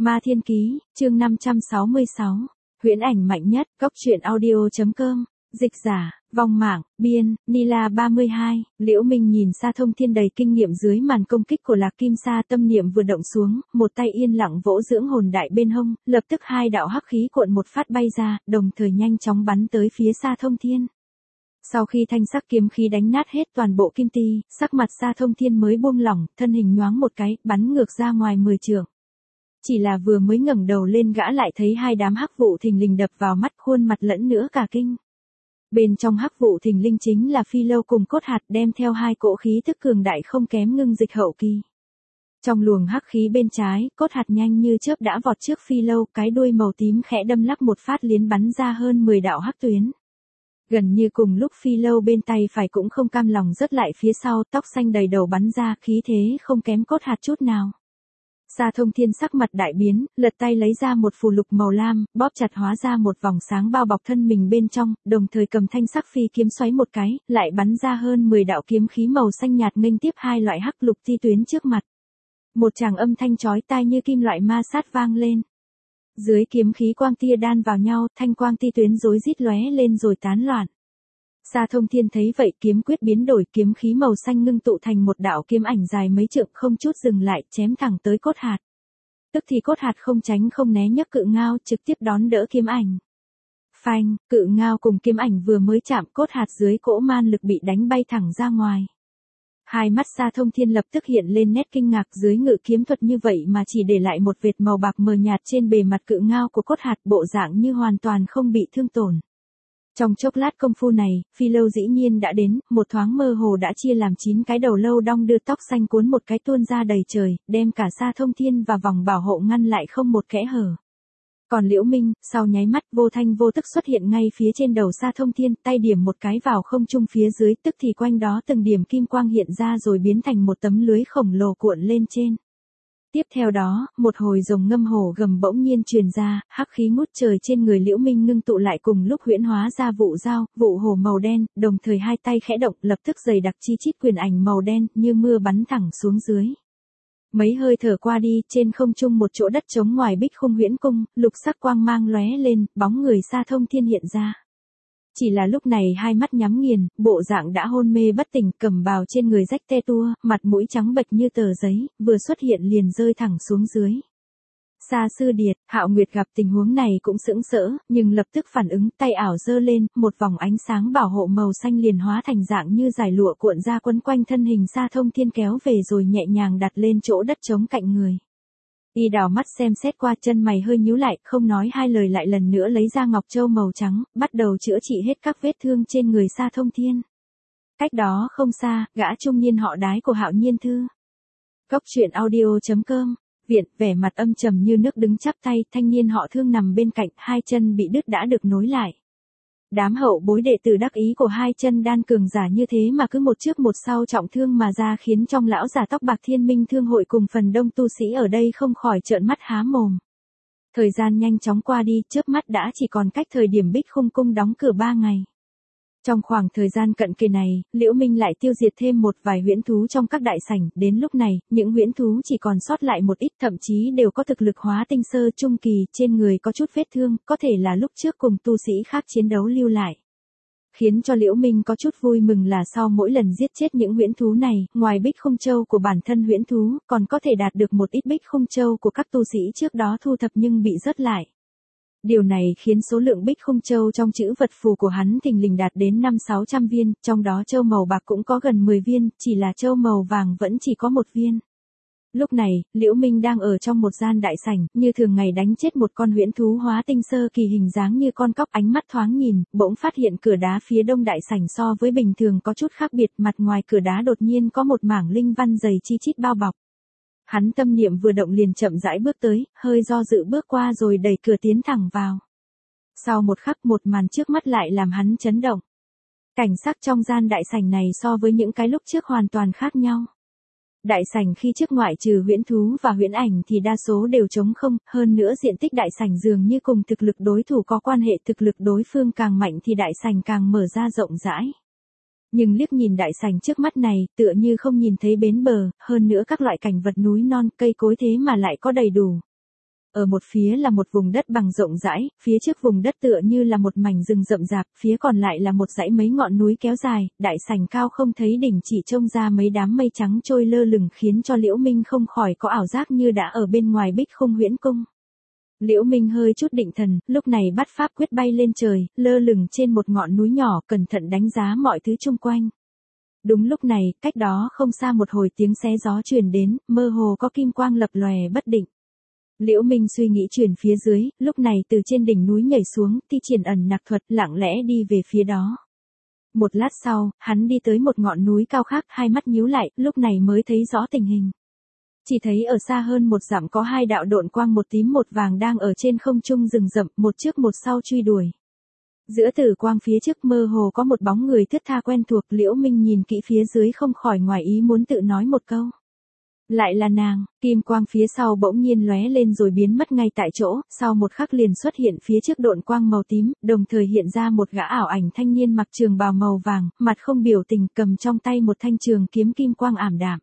Ma Thiên Ký, chương 566. Huyễn ảnh mạnh nhất, Cốc truyện audio.com. Dịch giả, vong mạng, biên, Nila 32, Liễu Minh nhìn Sa Thông Thiên đầy kinh nghiệm dưới màn công kích của Lạc Kim Sa, tâm niệm vừa động xuống, một tay yên lặng vỗ dưỡng hồn đại bên hông, lập tức hai đạo hắc khí cuộn một phát bay ra, đồng thời nhanh chóng bắn tới phía Sa Thông Thiên. Sau khi thanh sắc kiếm khí đánh nát hết toàn bộ kim ti, sắc mặt Sa Thông Thiên mới buông lỏng, thân hình nhoáng một cái, bắn ngược ra ngoài 10 trượng. Chỉ là vừa mới ngẩng đầu lên gã lại thấy hai đám hắc vụ thình lình đập vào mắt, khuôn mặt lẫn nữa cả kinh. Bên trong hắc vụ thình lình chính là Phi Lâu cùng Cốt Hạt, đem theo hai cỗ khí tức cường đại không kém Ngưng Dịch hậu kỳ. Trong luồng hắc khí bên trái, Cốt Hạt nhanh như chớp đã vọt trước Phi Lâu, cái đuôi màu tím khẽ đâm lắc một phát liến bắn ra hơn 10 đạo hắc tuyến. Gần như cùng lúc Phi Lâu bên tay phải cũng không cam lòng rớt lại phía sau, tóc xanh đầy đầu bắn ra, khí thế không kém Cốt Hạt chút nào. Sa Thông Thiên sắc mặt đại biến, lật tay lấy ra một phù lục màu lam, bóp chặt hóa ra một vòng sáng bao bọc thân mình bên trong, đồng thời cầm thanh sắc phi kiếm xoáy một cái, lại bắn ra hơn 10 đạo kiếm khí màu xanh nhạt nghênh tiếp hai loại hắc lục ti tuyến trước mặt. Một tràng âm thanh chói tai như kim loại ma sát vang lên. Dưới kiếm khí quang tia đan vào nhau, thanh quang ti tuyến rối rít lóe lên rồi tán loạn. Sa Thông Thiên thấy vậy, kiếm quyết biến đổi, kiếm khí màu xanh ngưng tụ thành một đạo kiếm ảnh dài mấy trượng, không chút dừng lại, chém thẳng tới Cốt Hạt. Tức thì Cốt Hạt không tránh không né nhấc cự ngao, trực tiếp đón đỡ kiếm ảnh. Phanh, cự ngao cùng kiếm ảnh vừa mới chạm, Cốt Hạt dưới cỗ man lực bị đánh bay thẳng ra ngoài. Hai mắt Sa Thông Thiên lập tức hiện lên nét kinh ngạc, dưới ngự kiếm thuật như vậy mà chỉ để lại một vệt màu bạc mờ nhạt trên bề mặt cự ngao của Cốt Hạt, bộ dạng như hoàn toàn không bị thương tổn. Trong chốc lát công phu này, Phi Lâu dĩ nhiên đã đến, một thoáng mơ hồ đã chia làm 9 cái đầu lâu đong đưa, tóc xanh cuốn một cái tuôn ra đầy trời, đem cả Sa Thông Thiên và vòng bảo hộ ngăn lại không một kẽ hở. Còn Liễu Minh, sau nháy mắt vô thanh vô tức xuất hiện ngay phía trên đầu Sa Thông Thiên, tay điểm một cái vào không trung phía dưới, tức thì quanh đó từng điểm kim quang hiện ra rồi biến thành một tấm lưới khổng lồ cuộn lên trên. Tiếp theo đó, một hồi rồng ngâm hổ gầm bỗng nhiên truyền ra, hắc khí ngút trời trên người Liễu Minh ngưng tụ lại cùng lúc huyễn hóa ra vụ dao, vụ hổ màu đen, đồng thời hai tay khẽ động, lập tức dày đặc chi chít quyền ảnh màu đen, như mưa bắn thẳng xuống dưới. Mấy hơi thở qua đi, trên không trung một chỗ đất trống ngoài Bích Khung Huyễn Cung, lục sắc quang mang lóe lên, bóng người Sa Thông Thiên hiện ra. Chỉ là lúc này hai mắt nhắm nghiền, bộ dạng đã hôn mê bất tỉnh, cẩm bào trên người rách te tua, mặt mũi trắng bệch như tờ giấy, vừa xuất hiện liền rơi thẳng xuống dưới. Sa Sư Điệt, Hạo Nguyệt gặp tình huống này cũng sững sỡ, nhưng lập tức phản ứng, tay ảo giơ lên, một vòng ánh sáng bảo hộ màu xanh liền hóa thành dạng như dải lụa cuộn ra quấn quanh thân hình Sa Thông Thiên kéo về rồi nhẹ nhàng đặt lên chỗ đất trống cạnh người. Y đảo mắt xem xét qua, chân mày hơi nhíu lại, không nói hai lời lại lần nữa lấy ra ngọc châu màu trắng, bắt đầu chữa trị hết các vết thương trên người Sa Thông Thiên. Cách đó không xa, gã trung niên họ Đái của Hạo Nhiên Thư. Cốc truyện audio.com. Viện, vẻ mặt âm trầm như nước đứng chắp tay, thanh niên họ Thương nằm bên cạnh, hai chân bị đứt đã được nối lại. Đám hậu bối đệ tử đắc ý của hai chân đan cường giả như thế mà cứ một trước một sau trọng thương mà ra, khiến trong lão giả tóc bạc Thiên Minh Thương hội cùng phần đông tu sĩ ở đây không khỏi trợn mắt há mồm. Thời gian nhanh chóng qua đi, chớp mắt đã chỉ còn cách thời điểm Bích Khung Cung đóng cửa 3 ngày. Trong khoảng thời gian cận kề này, Liễu Minh lại tiêu diệt thêm một vài huyễn thú trong các đại sảnh, đến lúc này, những huyễn thú chỉ còn sót lại một ít, thậm chí đều có thực lực hóa tinh sơ trung kỳ, trên người có chút vết thương, có thể là lúc trước cùng tu sĩ khác chiến đấu lưu lại. Khiến cho Liễu Minh có chút vui mừng là sau mỗi lần giết chết những huyễn thú này, ngoài Bích Khung Châu của bản thân huyễn thú, còn có thể đạt được một ít Bích Khung Châu của các tu sĩ trước đó thu thập nhưng bị rớt lại. Điều này khiến số lượng Bích Khung Châu trong chữ vật phù của hắn thình lình đạt đến 500-600 viên, trong đó châu màu bạc cũng có gần 10 viên, chỉ là châu màu vàng vẫn chỉ có 1 viên. Lúc này, Liễu Minh đang ở trong một gian đại sảnh, như thường ngày đánh chết một con huyễn thú hóa tinh sơ kỳ hình dáng như con cóc, ánh mắt thoáng nhìn, bỗng phát hiện cửa đá phía đông đại sảnh so với bình thường có chút khác biệt, mặt ngoài cửa đá đột nhiên có một mảng linh văn dày chi chít bao bọc. Hắn tâm niệm vừa động liền chậm rãi bước tới, hơi do dự bước qua rồi đẩy cửa tiến thẳng vào. Sau một khắc, một màn trước mắt lại làm hắn chấn động. Cảnh sắc trong gian đại sảnh này so với những cái lúc trước hoàn toàn khác nhau. Đại sảnh khi trước ngoại trừ huyễn thú và huyễn ảnh thì đa số đều trống không, hơn nữa diện tích đại sảnh dường như cùng thực lực đối thủ có quan hệ, thực lực đối phương càng mạnh thì đại sảnh càng mở ra rộng rãi. Nhưng liếc nhìn đại sảnh trước mắt này, tựa như không nhìn thấy bến bờ, hơn nữa các loại cảnh vật núi non, cây cối thế mà lại có đầy đủ. Ở một phía là một vùng đất bằng rộng rãi, phía trước vùng đất tựa như là một mảnh rừng rậm rạp, phía còn lại là một dãy mấy ngọn núi kéo dài, đại sảnh cao không thấy đỉnh chỉ trông ra mấy đám mây trắng trôi lơ lửng khiến cho Liễu Minh không khỏi có ảo giác như đã ở bên ngoài Bích Khung Huyễn Cung. Liễu Minh hơi chút định thần, lúc này bắt pháp quyết bay lên trời, lơ lửng trên một ngọn núi nhỏ, cẩn thận đánh giá mọi thứ chung quanh. Đúng lúc này, cách đó không xa một hồi tiếng xé gió truyền đến, mơ hồ có kim quang lập lòe bất định. Liễu Minh suy nghĩ chuyển phía dưới, lúc này từ trên đỉnh núi nhảy xuống, thi triển ẩn nặc thuật, lặng lẽ đi về phía đó. Một lát sau, hắn đi tới một ngọn núi cao khác, hai mắt nhíu lại, lúc này mới thấy rõ tình hình. Chỉ thấy ở xa hơn một dặm có hai đạo độn quang một tím một vàng đang ở trên không trung rừng rậm, một trước một sau truy đuổi. Giữa tử quang phía trước mơ hồ có một bóng người thướt tha quen thuộc, Liễu Minh nhìn kỹ phía dưới không khỏi ngoài ý muốn tự nói một câu. Lại là nàng, kim quang phía sau bỗng nhiên lóe lên rồi biến mất ngay tại chỗ, sau một khắc liền xuất hiện phía trước độn quang màu tím, đồng thời hiện ra một gã ảo ảnh thanh niên mặc trường bào màu vàng, mặt không biểu tình, cầm trong tay một thanh trường kiếm kim quang ảm đạm.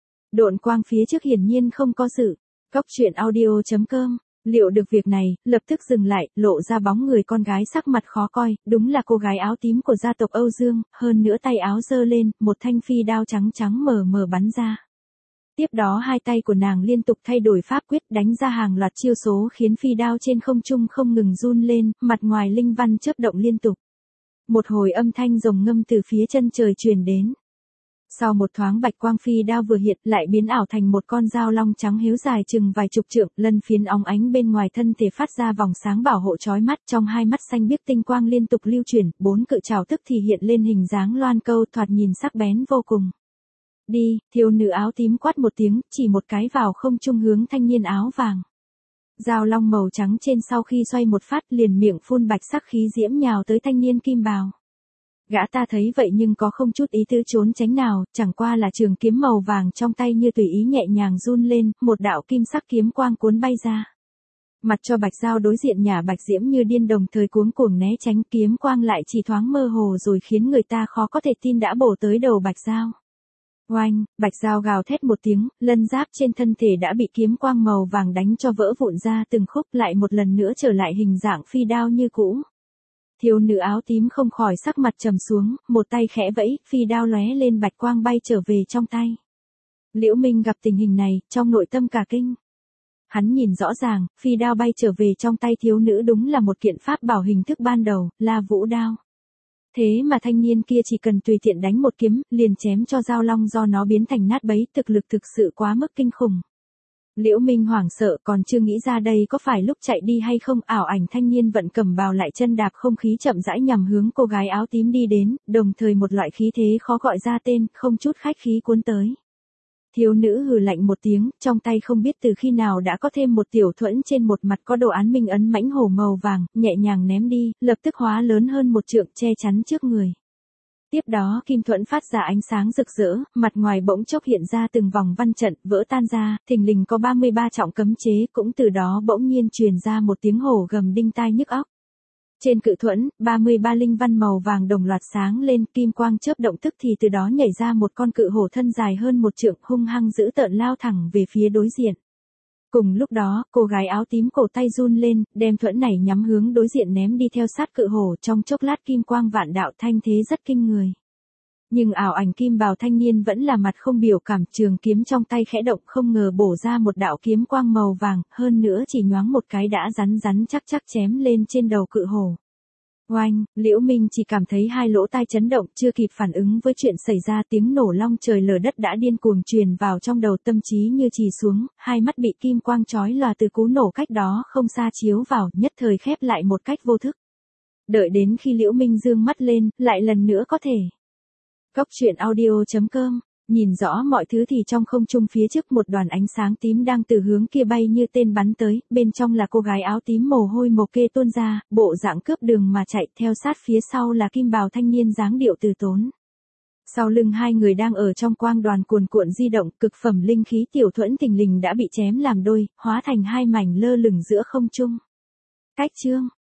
Độn quang phía trước hiển nhiên không có dự. Cóc truyện audio.com, liệu được việc này, lập tức dừng lại, lộ ra bóng người con gái sắc mặt khó coi, đúng là cô gái áo tím của gia tộc Âu Dương, hơn nữa tay áo giơ lên, một thanh phi đao trắng trắng mờ mờ bắn ra. Tiếp đó hai tay của nàng liên tục thay đổi pháp quyết đánh ra hàng loạt chiêu số khiến phi đao trên không trung không ngừng run lên, mặt ngoài linh văn chớp động liên tục. Một hồi âm thanh rồng ngâm từ phía chân trời truyền đến. Sau một thoáng bạch quang phi đao vừa hiện lại biến ảo thành một con dao long trắng hiếu dài chừng vài chục trượng, lân phiến óng ánh bên ngoài thân thể phát ra vòng sáng bảo hộ chói mắt, trong hai mắt xanh biếc tinh quang liên tục lưu chuyển, bốn cự trảo tức thì hiện lên hình dáng loan câu thoạt nhìn sắc bén vô cùng. Đi, thiếu nữ áo tím quát một tiếng, chỉ một cái vào không trung hướng thanh niên áo vàng. Dao long màu trắng trên sau khi xoay một phát liền miệng phun bạch sắc khí diễm nhào tới thanh niên kim bào. Gã ta thấy vậy nhưng có không chút ý tứ trốn tránh nào, chẳng qua là trường kiếm màu vàng trong tay như tùy ý nhẹ nhàng run lên, một đạo kim sắc kiếm quang cuốn bay ra. Mặt cho bạch dao đối diện nhà bạch diễm như điên đồng thời cuống cuồng né tránh, kiếm quang lại chỉ thoáng mơ hồ rồi khiến người ta khó có thể tin đã bổ tới đầu bạch dao. Oanh, bạch dao gào thét một tiếng, lân giáp trên thân thể đã bị kiếm quang màu vàng đánh cho vỡ vụn ra từng khúc, lại một lần nữa trở lại hình dạng phi đao như cũ. Thiếu nữ áo tím không khỏi sắc mặt trầm xuống, một tay khẽ vẫy, phi đao lóe lên bạch quang bay trở về trong tay. Liễu Minh gặp tình hình này, trong nội tâm cả kinh. Hắn nhìn rõ ràng, phi đao bay trở về trong tay thiếu nữ đúng là một kiện pháp bảo hình thức ban đầu, La Vũ đao. Thế mà thanh niên kia chỉ cần tùy tiện đánh một kiếm, liền chém cho dao long do nó biến thành nát bấy, thực lực thực sự quá mức kinh khủng. Liễu Minh hoảng sợ còn chưa nghĩ ra đây có phải lúc chạy đi hay không, ảo ảnh thanh niên vận cầm bào lại chân đạp không khí chậm rãi nhằm hướng cô gái áo tím đi đến, đồng thời một loại khí thế khó gọi ra tên, không chút khách khí cuốn tới. Thiếu nữ hừ lạnh một tiếng, trong tay không biết từ khi nào đã có thêm một tiểu thuẫn trên một mặt có đồ án minh ấn mãnh hổ màu vàng, nhẹ nhàng ném đi, lập tức hóa lớn hơn một trượng che chắn trước người. Tiếp đó kim thuẫn phát ra ánh sáng rực rỡ, mặt ngoài bỗng chốc hiện ra từng vòng văn trận, vỡ tan ra, thình lình có 33 trọng cấm chế, cũng từ đó bỗng nhiên truyền ra một tiếng hổ gầm đinh tai nhức óc. Trên cự thuẫn, 33 linh văn màu vàng đồng loạt sáng lên, kim quang chớp động tức thì từ đó nhảy ra một con cự hổ thân dài hơn một trượng, hung hăng dữ tợn lao thẳng về phía đối diện. Cùng lúc đó, cô gái áo tím cổ tay run lên, đem thuẫn này nhắm hướng đối diện ném đi theo sát cự hổ, trong chốc lát kim quang vạn đạo, thanh thế rất kinh người. Nhưng ảo ảnh kim bào thanh niên vẫn là mặt không biểu cảm, trường kiếm trong tay khẽ động không ngờ bổ ra một đạo kiếm quang màu vàng, hơn nữa chỉ nhoáng một cái đã rắn rắn chắc chắc chém lên trên đầu cự hổ. Oanh, Liễu Minh chỉ cảm thấy hai lỗ tai chấn động, chưa kịp phản ứng với chuyện xảy ra, tiếng nổ long trời lở đất đã điên cuồng truyền vào trong đầu, tâm trí như trì xuống, hai mắt bị kim quang chói lòa từ cú nổ cách đó không xa chiếu vào, nhất thời khép lại một cách vô thức. Đợi đến khi Liễu Minh dương mắt lên, lại lần nữa có thể. Cóc truyện audio.com, nhìn rõ mọi thứ thì trong không trung phía trước một đoàn ánh sáng tím đang từ hướng kia bay như tên bắn tới, bên trong là cô gái áo tím mồ hôi mồ kê tuôn ra, bộ dạng cướp đường mà chạy, theo sát phía sau là kim bào thanh niên dáng điệu từ tốn. Sau lưng hai người đang ở trong quang đoàn cuồn cuộn di động, cực phẩm linh khí tiểu thuẫn thình lình đã bị chém làm đôi, hóa thành hai mảnh lơ lửng giữa không trung. Cách chương